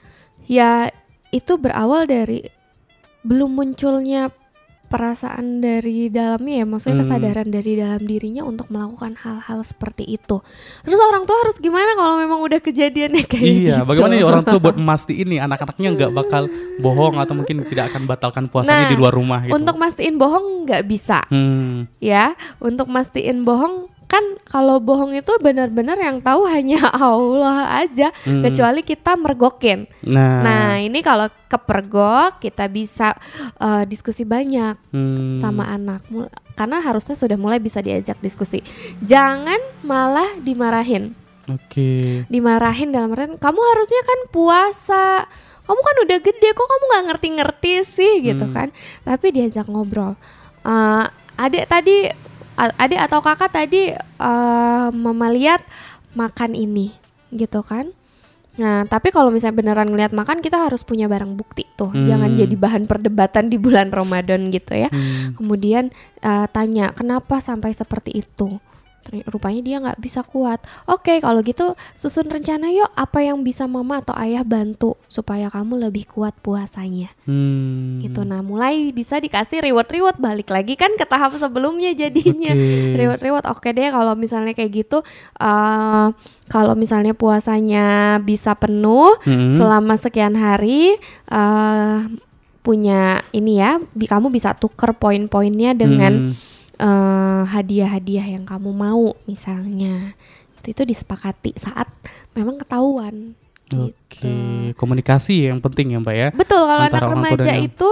ya itu berawal dari belum munculnya perasaan dari dalamnya ya, maksudnya hmm. kesadaran dari dalam dirinya untuk melakukan hal-hal seperti itu. Terus orang tua harus gimana kalau memang udah kejadiannya kayak iya, gitu? Iya, bagaimana nih orang tua buat mastiin nih anak-anaknya nggak bakal bohong atau mungkin tidak akan batalkan puasanya nah, di luar rumah gitu. Untuk mastiin bohong nggak bisa, hmm. ya. Untuk mastiin bohong kan kalau bohong itu benar-benar yang tahu hanya Allah aja, hmm. kecuali kita mergokin. Nah, nah ini kalau kepergok kita bisa uh, diskusi banyak hmm. sama anak, karena harusnya sudah mulai bisa diajak diskusi. Jangan malah dimarahin. Oke. Okay. Dimarahin dalam artian kamu harusnya kan puasa, kamu kan udah gede kok kamu nggak ngerti-ngerti sih gitu hmm. kan. Tapi diajak ngobrol. uh, adik tadi, adik atau kakak tadi uh, mama lihat makan ini, gitu kan? Nah, tapi kalau misalnya beneran ngeliat makan, kita harus punya barang bukti tuh. Hmm. Jangan jadi bahan perdebatan di bulan Ramadan gitu ya. Hmm. Kemudian uh, tanya, kenapa sampai seperti itu? Rupanya dia nggak bisa kuat. Oke, kalau gitu susun rencana yuk, apa yang bisa mama atau ayah bantu supaya kamu lebih kuat puasanya. Hmm. Gitu. Nah, mulai bisa dikasih reward-reward, balik lagi kan ke tahap sebelumnya jadinya. Okay. Reward-reward. Oke deh, kalau misalnya kayak gitu, uh, kalau misalnya puasanya bisa penuh hmm. selama sekian hari, uh, punya ini ya, kamu bisa tuker poin-poinnya dengan hmm. Uh, hadiah-hadiah yang kamu mau misalnya. Itu, itu disepakati saat memang ketahuan. Oke, gitu. Komunikasi yang penting ya Mbak ya. Betul, kalau anak remaja itu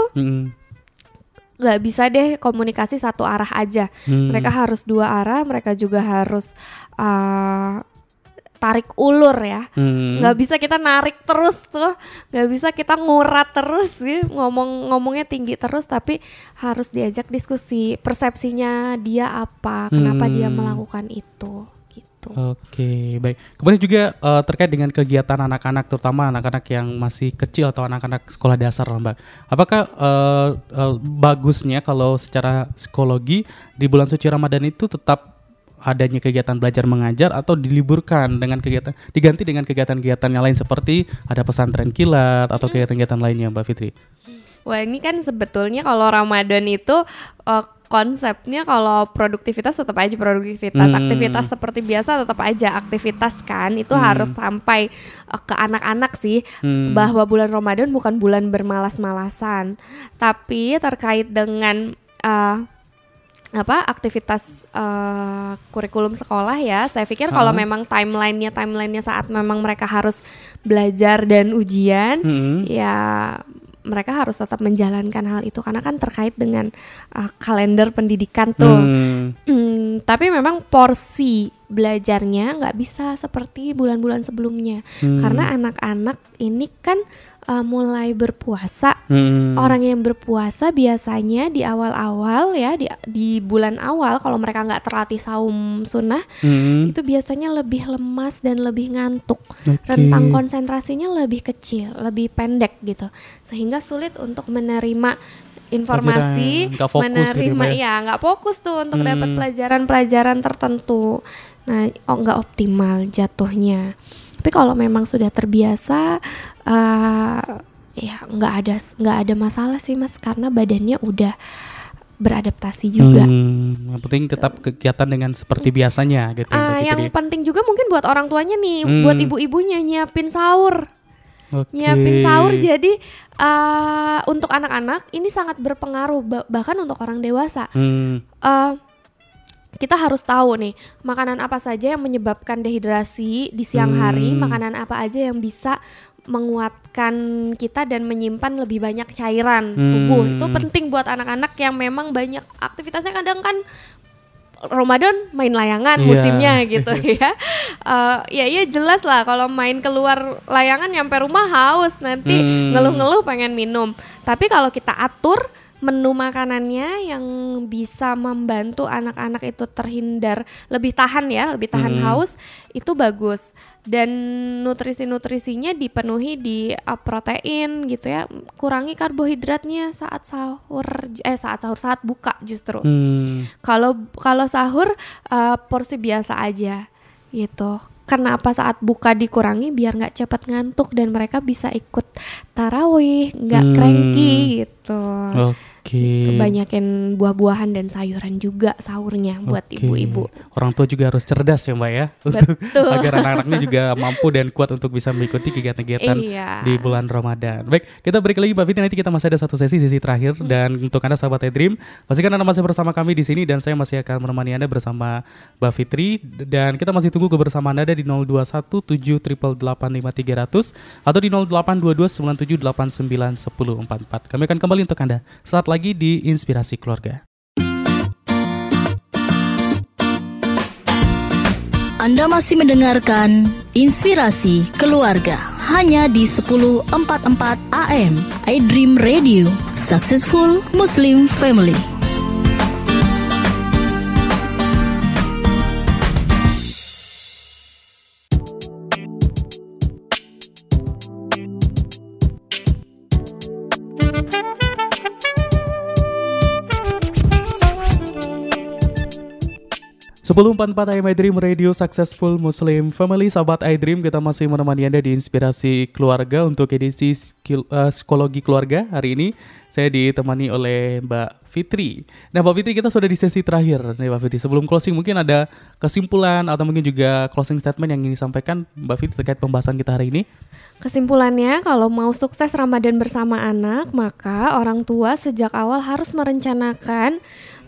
nggak bisa deh komunikasi satu arah aja. Hmm. Mereka harus dua arah, mereka juga harus uh, tarik ulur ya, hmm. nggak bisa kita narik terus tuh, nggak bisa kita ngurat terus gitu. ngomong ngomongnya tinggi terus, tapi harus diajak diskusi persepsinya dia apa, kenapa hmm. dia melakukan itu gitu. Oke, baik. Kemudian juga uh, terkait dengan kegiatan anak-anak, terutama anak-anak yang masih kecil atau anak-anak sekolah dasar lah Mbak. Apakah uh, uh, bagusnya kalau secara psikologi di bulan suci Ramadan itu tetap adanya kegiatan belajar mengajar atau diliburkan dengan kegiatan diganti dengan kegiatan-kegiatan yang lain seperti ada pesantren kilat atau kegiatan-kegiatan lainnya Mbak Fitri? Wah, ini kan sebetulnya kalau Ramadan itu uh, konsepnya kalau produktivitas tetap aja produktivitas, hmm. aktivitas seperti biasa tetap aja aktivitas kan, itu hmm. harus sampai uh, ke anak-anak sih, hmm. bahwa bulan Ramadan bukan bulan bermalas-malasan, tapi terkait dengan uh, apa aktivitas uh, kurikulum sekolah ya, saya pikir kalau uh. memang timelinenya timelinenya saat memang mereka harus belajar dan ujian, hmm. ya mereka harus tetap menjalankan hal itu karena kan terkait dengan uh, kalender pendidikan tuh. Hmm. Hmm, tapi memang porsi belajarnya nggak bisa seperti bulan-bulan sebelumnya, hmm. karena anak-anak ini kan uh, mulai berpuasa. Hmm. Orang yang berpuasa biasanya di awal-awal ya, di, di bulan awal kalau mereka nggak terlatih saum sunnah, hmm. itu biasanya lebih lemas dan lebih ngantuk. Okay. Rentang konsentrasinya lebih kecil, lebih pendek gitu, sehingga sulit untuk menerima informasi, menerima gitu, ya nggak fokus tuh untuk hmm. dapat pelajaran-pelajaran tertentu. Nah, oh, nggak optimal jatuhnya. Tapi kalau memang sudah terbiasa, uh, ya nggak ada nggak ada masalah sih Mas, karena badannya udah beradaptasi juga. Hmm, yang penting tetap kegiatan dengan seperti biasanya gitu. Uh, yang ya. penting juga mungkin buat orang tuanya nih, hmm. buat ibu-ibunya nyiapin sahur. Okay. Nyiapin sahur, jadi uh, untuk anak-anak ini sangat berpengaruh, bah- bahkan untuk orang dewasa. Hmm. Uh, kita harus tahu nih makanan apa saja yang menyebabkan dehidrasi di siang hmm. hari, makanan apa aja yang bisa menguatkan kita dan menyimpan lebih banyak cairan hmm. tubuh. Itu penting buat anak-anak yang memang banyak aktivitasnya, kadang kan Ramadan main layangan yeah. musimnya gitu ya. Uh, ya iya jelas lah kalau main keluar layangan nyampe rumah haus, nanti hmm. ngeluh-ngeluh pengen minum. Tapi kalau kita atur menu makanannya yang bisa membantu anak-anak itu terhindar, lebih tahan ya, lebih tahan hmm. haus, itu bagus. Dan nutrisi-nutrisinya dipenuhi di uh, protein gitu ya. Kurangi karbohidratnya saat sahur, eh saat sahur saat buka justru. Kalau hmm. kalau sahur uh, porsi biasa aja gitu. Kenapa saat buka dikurangi? Biar nggak cepat ngantuk dan mereka bisa ikut tarawih, nggak hmm. cranky gitu. Oke. Okay. Banyakin buah-buahan dan sayuran juga sahurnya buat okay. ibu-ibu. Orang tua juga harus cerdas ya Mbak ya, untuk agar anak-anaknya juga mampu dan kuat untuk bisa mengikuti kegiatan-kegiatan iya. di bulan Ramadan. Baik, kita break lagi Mbak Fitri, nanti kita masih ada satu sesi sesi terakhir hmm. dan untuk Anda sahabat iDream, pastikan Anda masih bersama kami di sini dan saya masih akan menemani Anda bersama Mbak Fitri, dan kita masih tunggu kebersamaan Anda di nol dua satu tujuh delapan delapan lima tiga nol nol atau di nol delapan dua dua sembilan tujuh delapan sembilan satu nol empat empat. Kami akan kembali untuk Anda saat lagi di Inspirasi Keluarga. Anda masih mendengarkan Inspirasi Keluarga hanya di sepuluh empat puluh empat A M iDream Radio, Successful Muslim Family. sepuluh empat puluh empat A M iDream Radio Successful Muslim Family. Sahabat iDream, kita masih menemani Anda di Inspirasi Keluarga untuk edisi skil, uh, Psikologi Keluarga. Hari ini saya ditemani oleh Mbak Fitri. Nah Mbak Fitri, kita sudah di sesi terakhir nih Mbak Fitri. Sebelum closing, mungkin ada kesimpulan atau mungkin juga closing statement yang ingin disampaikan Mbak Fitri terkait pembahasan kita hari ini. Kesimpulannya, kalau mau sukses Ramadan bersama anak, maka orang tua sejak awal harus merencanakan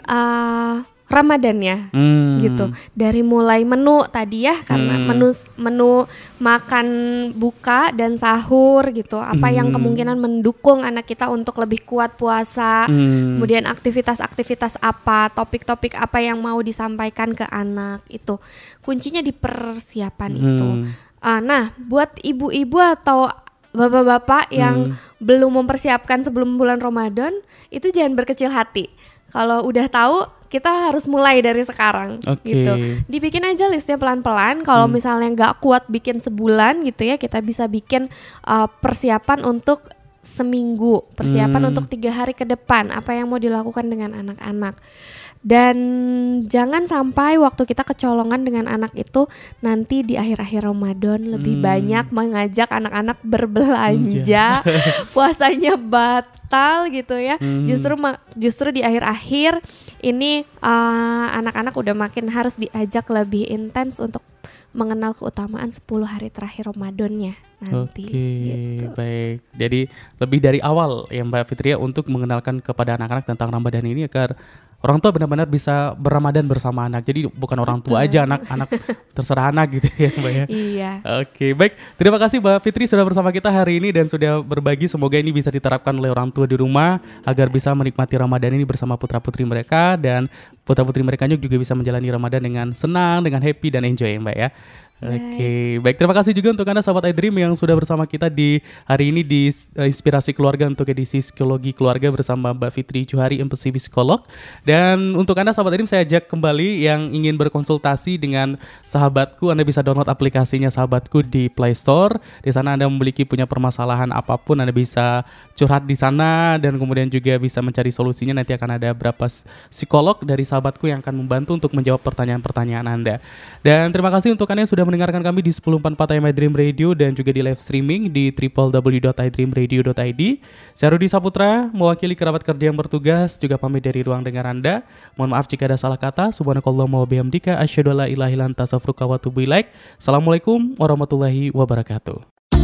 uh, Ramadannya, hmm. gitu. Dari mulai menu tadi ya, karena hmm. menu menu makan buka dan sahur gitu. Apa hmm. yang kemungkinan mendukung anak kita untuk lebih kuat puasa. Hmm. Kemudian aktivitas-aktivitas apa, topik-topik apa yang mau disampaikan ke anak itu. Kuncinya di persiapan hmm. itu. Uh, nah, buat ibu-ibu atau bapak-bapak yang hmm. belum mempersiapkan sebelum bulan Ramadan, itu jangan berkecil hati. Kalau udah tahu, kita harus mulai dari sekarang, okay. gitu. Dibikin aja listnya pelan-pelan. Kalau hmm. misalnya nggak kuat bikin sebulan, gitu ya, kita bisa bikin uh, persiapan untuk seminggu, persiapan hmm. untuk tiga hari ke depan. Apa yang mau dilakukan dengan anak-anak. Dan jangan sampai waktu kita kecolongan dengan anak itu nanti di akhir-akhir Ramadan lebih hmm. banyak mengajak anak-anak berbelanja, puasanya batal gitu ya. Hmm. Justru justru di akhir-akhir ini uh, anak-anak udah makin harus diajak lebih intens untuk mengenal keutamaan sepuluh hari terakhir Ramadannya nanti. Oke, gitu. Baik. Jadi lebih dari awal ya Mbak Fitria untuk mengenalkan kepada anak-anak tentang Ramadan ini agar orang tua benar-benar bisa berramadan bersama anak. Jadi bukan orang tua aja, anak-anak terserah anak gitu ya Mbak ya. Iya. Oke, baik. Terima kasih Mbak Fitri sudah bersama kita hari ini dan sudah berbagi. Semoga ini bisa diterapkan oleh orang tua di rumah agar bisa menikmati Ramadan ini bersama putra-putri mereka dan putra-putri mereka juga bisa menjalani Ramadan dengan senang, dengan happy dan enjoy ya Mbak ya. Oke, okay. Baik. Terima kasih juga untuk Anda sahabat iDream yang sudah bersama kita di hari ini di uh, Inspirasi Keluarga untuk edisi Psikologi Keluarga bersama Mbak Fitri Juhari, M P C Psikolog. Dan untuk Anda sahabat iDream, saya ajak kembali yang ingin berkonsultasi dengan sahabatku, Anda bisa download aplikasinya Sahabatku di Play Store. Di sana Anda memiliki punya permasalahan apapun, Anda bisa curhat di sana dan kemudian juga bisa mencari solusinya. Nanti akan ada beberapa psikolog dari Sahabatku yang akan membantu untuk menjawab pertanyaan-pertanyaan Anda. Dan terima kasih untuk Anda yang sudah mendengarkan kami di sepuluh empat puluh empat A M iDream Radio dan juga di live streaming di w w w dot i dream radio dot i d. Saya Rudi Saputra, mewakili kerabat kerja yang bertugas, juga pamit dari ruang dengar Anda. Mohon maaf jika ada salah kata. Subhanakallahumma wa bihamdika asyhadu an la ilaha illa anta astaghfiruka wa atubu ilaik. Assalamualaikum warahmatullahi wabarakatuh.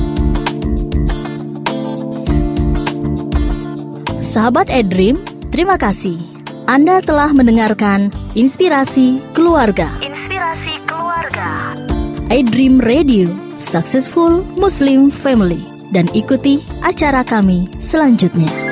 Sahabat iDream, terima kasih. Anda telah mendengarkan Inspirasi Keluarga. Inspirasi Keluarga. iDream Radio, Successful Muslim Family. Dan ikuti acara kami selanjutnya.